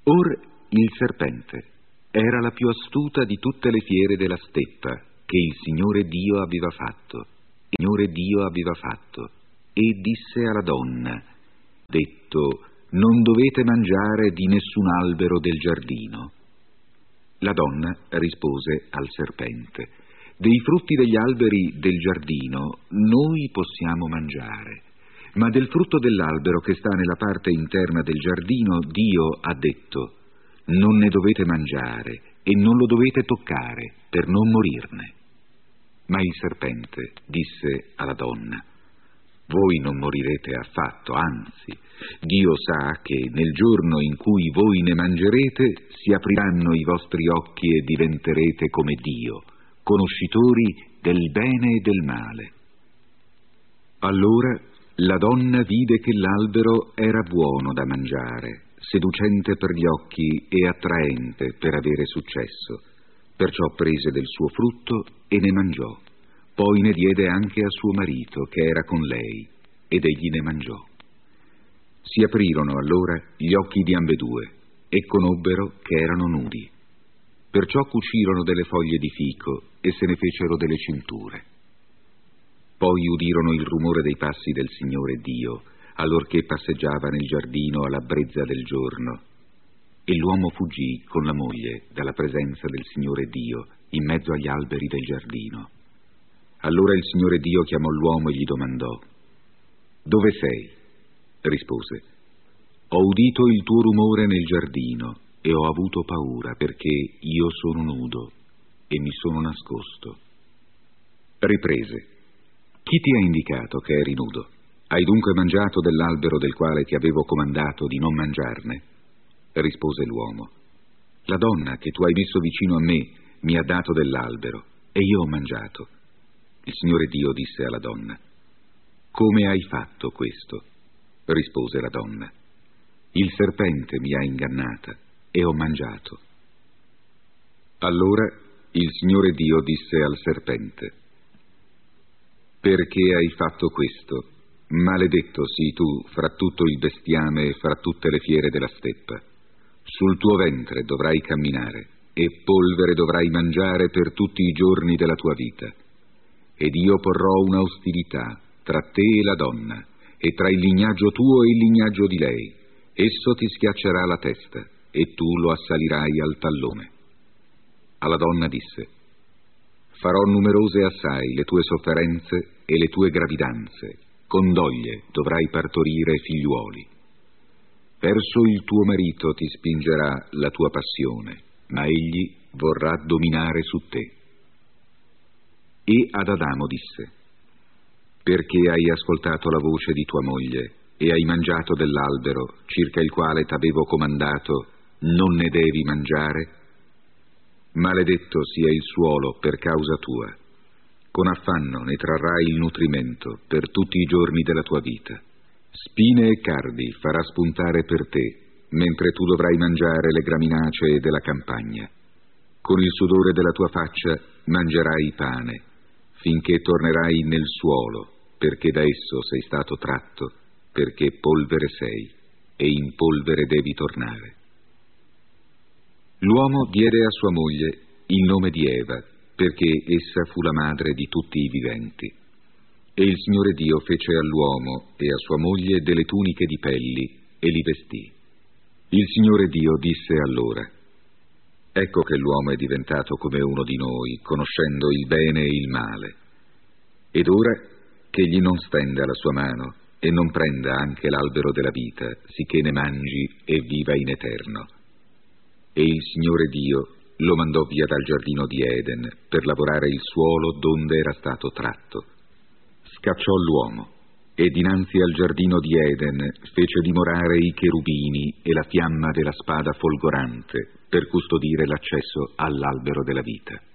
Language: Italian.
Or il serpente era la più astuta di tutte le fiere della steppa che il Signore Dio aveva fatto. Il Signore Dio aveva fatto, e disse alla donna, detto: non dovete mangiare di nessun albero del giardino. La donna rispose al serpente: dei frutti degli alberi del giardino noi possiamo mangiare, ma del frutto dell'albero che sta nella parte interna del giardino Dio ha detto: non ne dovete mangiare e non lo dovete toccare per non morirne. Ma il serpente disse alla donna: voi non morirete affatto, anzi, Dio sa che nel giorno in cui voi ne mangerete si apriranno i vostri occhi e diventerete come Dio, conoscitori del bene e del male. Allora la donna vide che l'albero era buono da mangiare, seducente per gli occhi e attraente per avere successo. Perciò prese del suo frutto e ne mangiò. Poi ne diede anche a suo marito, che era con lei, ed egli ne mangiò. Si aprirono allora gli occhi di ambedue e conobbero che erano nudi. Perciò cucirono delle foglie di fico e se ne fecero delle cinture. Poi udirono il rumore dei passi del Signore Dio, allorché passeggiava nel giardino alla brezza del giorno. E l'uomo fuggì con la moglie dalla presenza del Signore Dio in mezzo agli alberi del giardino. Allora il Signore Dio chiamò l'uomo e gli domandò: dove sei? Rispose: ho udito il tuo rumore nel giardino e ho avuto paura perché io sono nudo e mi sono nascosto. Riprese: chi ti ha indicato che eri nudo? Hai dunque mangiato dell'albero del quale ti avevo comandato di non mangiarne? Rispose l'uomo: la donna che tu hai messo vicino a me mi ha dato dell'albero e io ho mangiato. Il Signore Dio disse alla donna: come hai fatto questo? Rispose la donna: il serpente mi ha ingannata e ho mangiato. Allora il Signore Dio disse al serpente: perché hai fatto questo? Maledetto sii tu fra tutto il bestiame e fra tutte le fiere della steppa. Sul tuo ventre dovrai camminare e polvere dovrai mangiare per tutti i giorni della tua vita. Ed io porrò una ostilità tra te e la donna, e tra il lignaggio tuo e il lignaggio di lei. Esso ti schiaccerà la testa, e tu lo assalirai al tallone. Alla donna disse: farò numerose assai le tue sofferenze e le tue gravidanze, con doglie dovrai partorire figliuoli. Verso il tuo marito ti spingerà la tua passione, ma egli vorrà dominare su te. E ad Adamo disse: perché hai ascoltato la voce di tua moglie e hai mangiato dell'albero circa il quale t'avevo comandato: non ne devi mangiare? Maledetto sia il suolo per causa tua. Con affanno ne trarrai il nutrimento per tutti i giorni della tua vita. Spine e cardi farà spuntare per te, mentre tu dovrai mangiare le graminacee della campagna. Con il sudore della tua faccia mangerai pane, finché tornerai nel suolo, perché da esso sei stato tratto, perché polvere sei, e in polvere devi tornare. L'uomo diede a sua moglie il nome di Eva, perché essa fu la madre di tutti i viventi. E il Signore Dio fece all'uomo e a sua moglie delle tuniche di pelli e li vestì. Il Signore Dio disse allora: ecco che l'uomo è diventato come uno di noi, conoscendo il bene e il male. Ed ora che egli non stenda la sua mano e non prenda anche l'albero della vita, sicché ne mangi e viva in eterno. E il Signore Dio lo mandò via dal giardino di Eden per lavorare il suolo donde era stato tratto. Scacciò l'uomo e dinanzi al giardino di Eden fece dimorare i cherubini e la fiamma della spada folgorante per custodire l'accesso all'albero della vita.